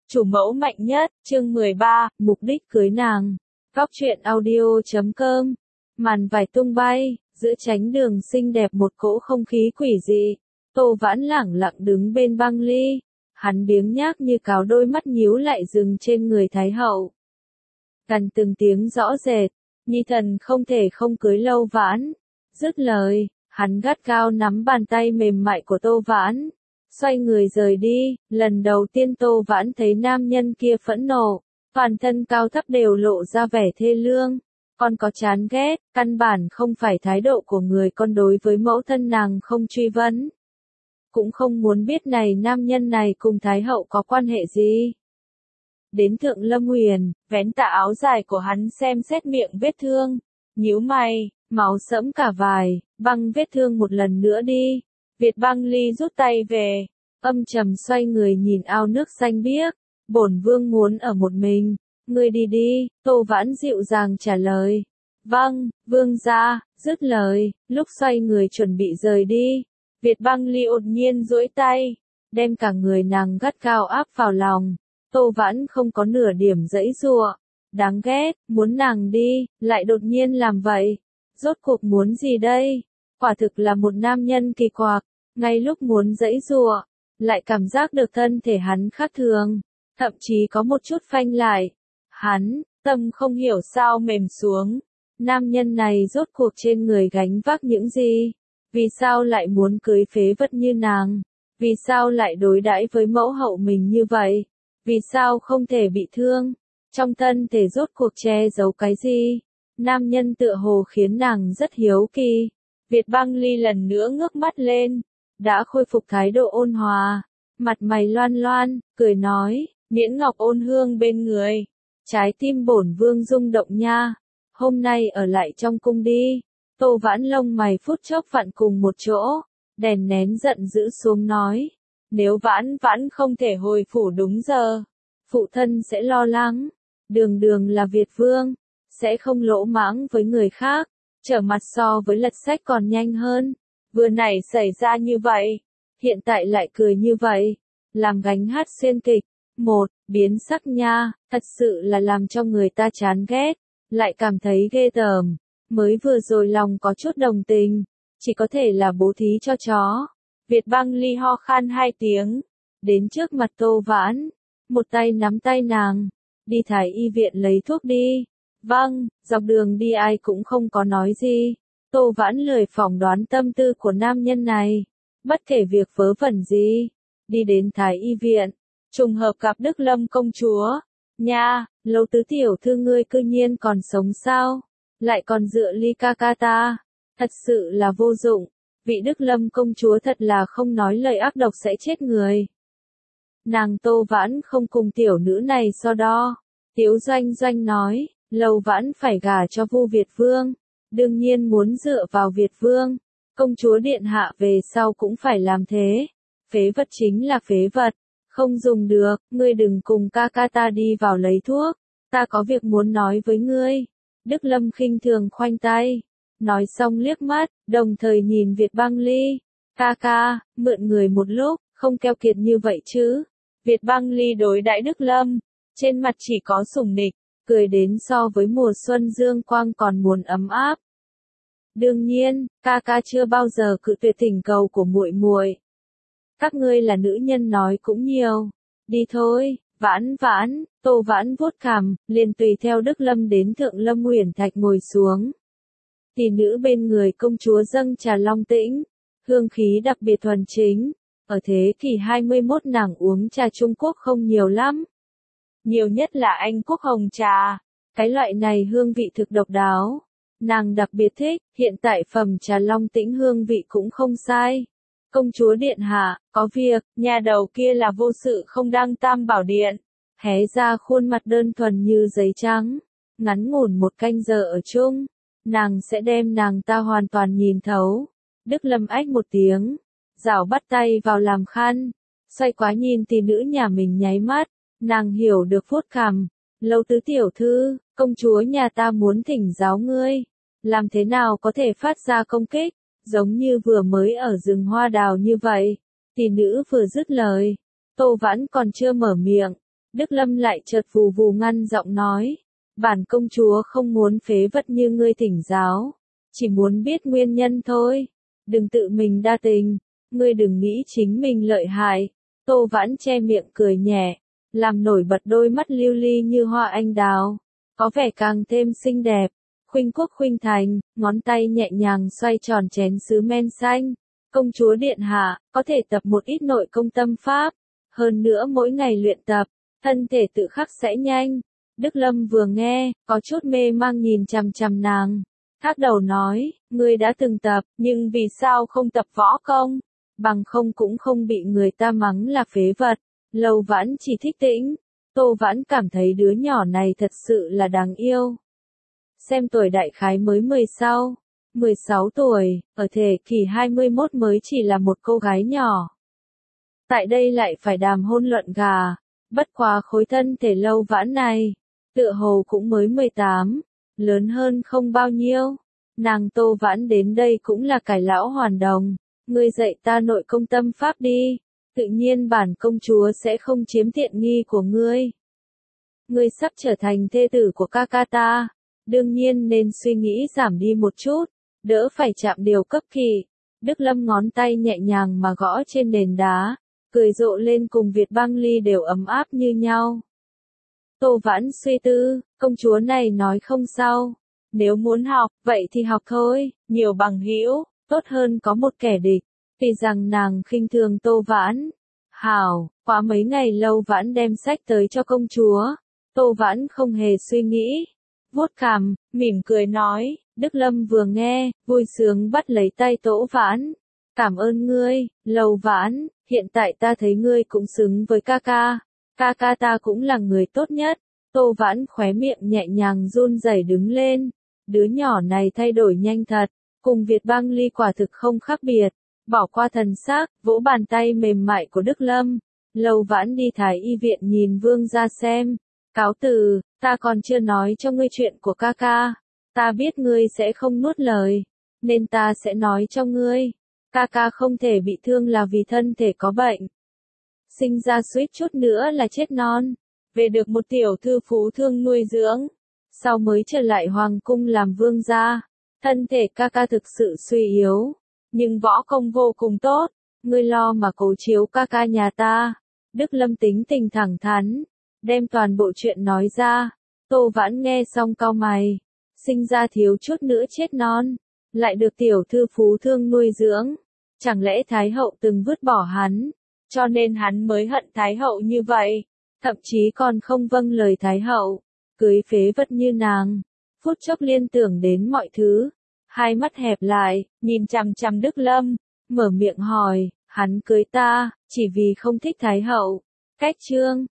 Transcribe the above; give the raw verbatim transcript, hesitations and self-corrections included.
Chủ mẫu mạnh nhất, chương mười ba, mục đích cưới nàng. Góc truyện audio chấm com. Màn vải tung bay, giữa tránh đường xinh đẹp một cỗ không khí quỷ dị. Tô Vãn lẳng lặng đứng bên băng ly. Hắn biếng nhác như cáo, đôi mắt nhíu lại dừng trên người Thái hậu. Gần từng tiếng rõ rệt, nhi thần không thể không cưới Lâu Vãn. Dứt lời, hắn gắt gao nắm bàn tay mềm mại của Tô Vãn. Xoay người rời đi, lần đầu tiên Tô Vãn thấy nam nhân kia phẫn nộ, toàn thân cao thấp đều lộ ra vẻ thê lương, còn có chán ghét, căn bản không phải thái độ của người con đối với mẫu thân nàng không truy vấn. Cũng không muốn biết này nam nhân này cùng Thái hậu có quan hệ gì. Đến Thượng Lâm Huyền, vén tà áo dài của hắn xem xét miệng vết thương, nhíu mày, máu sẫm cả vài, băng vết thương một lần nữa đi. Việt Băng Ly rút tay về, âm trầm xoay người nhìn ao nước xanh biếc, bổn vương muốn ở một mình, ngươi đi đi, Tô Vãn dịu dàng trả lời. Vâng, vương gia, dứt lời, lúc xoay người chuẩn bị rời đi, Việt Băng Ly đột nhiên duỗi tay, đem cả người nàng gắt gao áp vào lòng. Tô Vãn không có nửa điểm giãy giụa, đáng ghét, muốn nàng đi, lại đột nhiên làm vậy, rốt cuộc muốn gì đây? Quả thực là một nam nhân kỳ quặc, ngay lúc muốn giãy giụa, lại cảm giác được thân thể hắn khác thường, thậm chí có một chút phanh lại. Hắn, tâm không hiểu sao mềm xuống. Nam nhân này rốt cuộc trên người gánh vác những gì? Vì sao lại muốn cưới phế vật như nàng? Vì sao lại đối đãi với mẫu hậu mình như vậy? Vì sao không thể bị thương? Trong thân thể rốt cuộc che giấu cái gì? Nam nhân tựa hồ khiến nàng rất hiếu kỳ. Việt Băng Ly lần nữa ngước mắt lên, đã khôi phục thái độ ôn hòa, mặt mày loan loan, cười nói, miễn ngọc ôn hương bên người, trái tim bổn vương rung động nha, hôm nay ở lại trong cung đi. Tô Vãn lông mày phút chốc vặn cùng một chỗ, đèn nén giận dữ xuống nói, nếu Vãn Vãn không thể hồi phủ đúng giờ, phụ thân sẽ lo lắng, đường đường là Việt vương, sẽ không lỗ mãng với người khác. Trở mặt so với lật sách còn nhanh hơn, vừa nãy xảy ra như vậy, hiện tại lại cười như vậy, làm gánh hát xuyên kịch, một, biến sắc nha, thật sự là làm cho người ta chán ghét, lại cảm thấy ghê tởm, mới vừa rồi lòng có chút đồng tình, chỉ có thể là bố thí cho chó. Việt Băng Ly ho khan hai tiếng, đến trước mặt Tô Vãn, một tay nắm tay nàng, đi Thái y viện lấy thuốc đi. Vâng, dọc đường đi ai cũng không có nói gì. Tô Vãn lười phỏng đoán tâm tư của nam nhân này. Bất kể việc vớ vẩn gì. Đi đến Thái y viện. Trùng hợp gặp Đức Lâm công chúa. Nha, Lâu tứ tiểu thư ngươi cư nhiên còn sống sao? Lại còn dựa ly ca ca ta. Thật sự là vô dụng. Vị Đức Lâm công chúa thật là không nói lời ác độc sẽ chết người. Nàng Tô Vãn không cùng tiểu nữ này so đo. Tiếu Doanh Doanh nói. Lâu Vãn phải gả cho Vu Việt vương, đương nhiên muốn dựa vào Việt vương, công chúa điện hạ về sau cũng phải làm thế. Phế vật chính là phế vật, không dùng được, ngươi đừng cùng ca ca ta đi vào lấy thuốc, ta có việc muốn nói với ngươi. Đức Lâm khinh thường khoanh tay, nói xong liếc mắt, đồng thời nhìn Việt Băng Ly, ca ca, mượn người một lúc, không keo kiệt như vậy chứ. Việt Băng Ly đối đãi Đức Lâm, trên mặt chỉ có sủng nịch, cười đến so với mùa xuân dương quang còn muốn ấm áp. Đương nhiên, ca ca chưa bao giờ cự tuyệt thỉnh cầu của muội muội. Các ngươi là nữ nhân nói cũng nhiều. Đi thôi, Vãn Vãn, Tô Vãn vuốt cằm, liền tùy theo Đức Lâm đến Thượng Lâm Huyền Thạch ngồi xuống. Tỷ nữ bên người công chúa dâng trà long tĩnh, hương khí đặc biệt thuần chính. Ở thế kỷ hai mươi mốt nàng uống trà Trung Quốc không nhiều lắm. Nhiều nhất là Anh quốc hồng trà, cái loại này hương vị thực độc đáo, nàng đặc biệt thích. Hiện tại phẩm trà long tĩnh hương vị cũng không sai. Công chúa điện hạ, có việc, nhà đầu kia là vô sự không đăng tam bảo điện, hé ra khuôn mặt đơn thuần như giấy trắng, ngắn ngủn một canh giờ ở chung, nàng sẽ đem nàng ta hoàn toàn nhìn thấu. Đức Lâm ách một tiếng, rảo bắt tay vào làm khăn, xoay quá nhìn tỷ nữ nhà mình nháy mắt. Nàng hiểu được phút cằm, Lâu tứ tiểu thư, công chúa nhà ta muốn thỉnh giáo ngươi, làm thế nào có thể phát ra công kích, giống như vừa mới ở rừng hoa đào như vậy. Tỷ nữ vừa dứt lời, Tô Vãn còn chưa mở miệng, Đức Lâm lại chợt vù vù ngăn giọng nói, bản công chúa không muốn phế vật như ngươi thỉnh giáo, chỉ muốn biết nguyên nhân thôi, đừng tự mình đa tình, ngươi đừng nghĩ chính mình lợi hại. Tô Vãn che miệng cười nhẹ, làm nổi bật đôi mắt lưu ly như hoa anh đào, có vẻ càng thêm xinh đẹp. Khuynh quốc khuynh thành, ngón tay nhẹ nhàng xoay tròn chén sứ men xanh. Công chúa điện hạ, có thể tập một ít nội công tâm pháp, hơn nữa mỗi ngày luyện tập, thân thể tự khắc sẽ nhanh. Đức Lâm vừa nghe, có chút mê mang nhìn chằm chằm nàng. Thác đầu nói, ngươi đã từng tập, nhưng vì sao không tập võ công? Bằng không cũng không bị người ta mắng là phế vật. Lâu Vãn chỉ thích tĩnh. Tô Vãn cảm thấy đứa nhỏ này thật sự là đáng yêu. Xem tuổi đại khái mới mười sáu, mười sáu tuổi, ở thể kỷ hai mươi mốt mới chỉ là một cô gái nhỏ. Tại đây lại phải đàm hôn luận gà, bất quá khối thân thể Lâu Vãn này, tựa hồ cũng mới mười tám, lớn hơn không bao nhiêu. Nàng Tô Vãn đến đây cũng là cải lão hoàn đồng, ngươi dạy ta nội công tâm pháp đi, tự nhiên bản công chúa sẽ không chiếm tiện nghi của ngươi. Ngươi sắp trở thành thê tử của ca ca ta, đương nhiên nên suy nghĩ giảm đi một chút, đỡ phải chạm điều cấp kỳ. Đức Lâm ngón tay nhẹ nhàng mà gõ trên nền đá, cười rộ lên cùng Việt Băng Ly đều ấm áp như nhau. Tô Vãn suy tư, công chúa này nói không sao, nếu muốn học, vậy thì học thôi, nhiều bằng hữu, tốt hơn có một kẻ địch. Vì rằng nàng khinh thường Tô Vãn. Hảo, quá mấy ngày Lâu Vãn đem sách tới cho công chúa. Tô Vãn không hề suy nghĩ, vuốt cằm, mỉm cười nói. Đức Lâm vừa nghe, vui sướng bắt lấy tay Tô Vãn. Cảm ơn ngươi, Lâu Vãn, hiện tại ta thấy ngươi cũng xứng với ca ca. Ca ca ta cũng là người tốt nhất. Tô Vãn khóe miệng nhẹ nhàng run rẩy đứng lên. Đứa nhỏ này thay đổi nhanh thật, cùng Việt Băng Ly quả thực không khác biệt. Bỏ qua thần sắc, vỗ bàn tay mềm mại của Đức Lâm. Lâu Vãn đi Thái y viện nhìn vương ra xem. Cáo từ, ta còn chưa nói cho ngươi chuyện của ca ca. Ta biết ngươi sẽ không nuốt lời, nên ta sẽ nói cho ngươi. Ca ca không thể bị thương là vì thân thể có bệnh. Sinh ra suýt chút nữa là chết non. Về được một tiểu thư phú thương nuôi dưỡng. Sau mới trở lại hoàng cung làm vương gia. Thân thể ca ca thực sự suy yếu. Nhưng võ công vô cùng tốt, ngươi lo mà cố chiếu ca ca nhà ta. Đức Lâm tính tình thẳng thắn, đem toàn bộ chuyện nói ra. Tô Vãn nghe xong cau mày, sinh ra thiếu chút nữa chết non, lại được tiểu thư phú thương nuôi dưỡng. Chẳng lẽ Thái hậu từng vứt bỏ hắn, cho nên hắn mới hận Thái hậu như vậy, thậm chí còn không vâng lời Thái hậu, cưới phế vật như nàng. Phút chốc liên tưởng đến mọi thứ. Hai mắt hẹp lại, nhìn chằm chằm Đức Lâm, mở miệng hỏi, hắn cưới ta, chỉ vì không thích Thái hậu. Cách chương